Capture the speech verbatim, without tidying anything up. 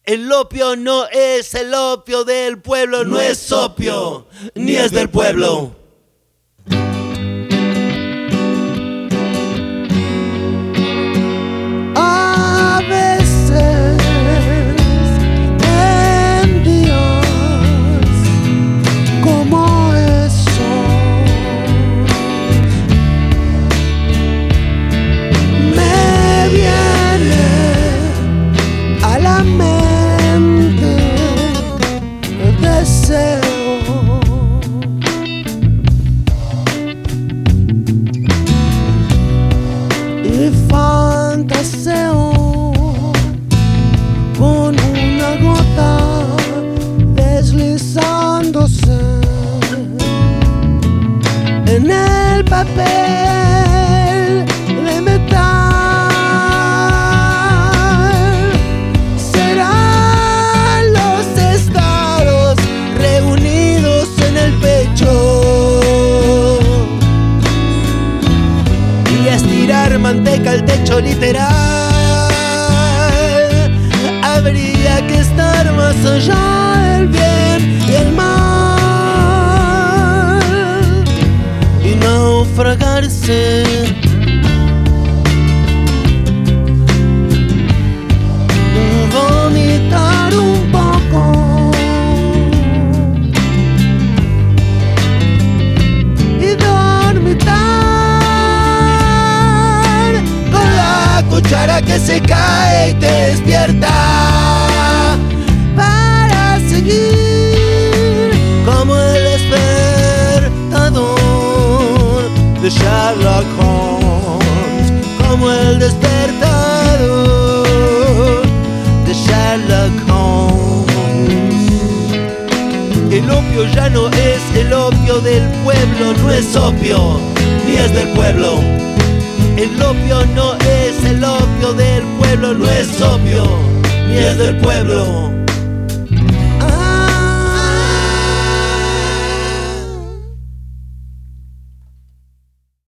El opio no es el opio del pueblo, no es opio, ni es del pueblo. A veces en días como esos me viene a la mente el deseo y fantaseo con una gota deslizándose en el papel de metal. Serán los estados reunidos en el pecho y estirar manteca al techo literal. Habría que estar más allá del bien y el mal y naufragarse. Vomitar un poco y dormitar con la cuchara que se cae y te despierta para seguir como el despertador de Sherlock Holmes, como el despertador de Sherlock Holmes. El opio ya no es el opio del pueblo, no es opio, ni es del pueblo. El opio no es el opio del pueblo, no es opio, ni es del pueblo.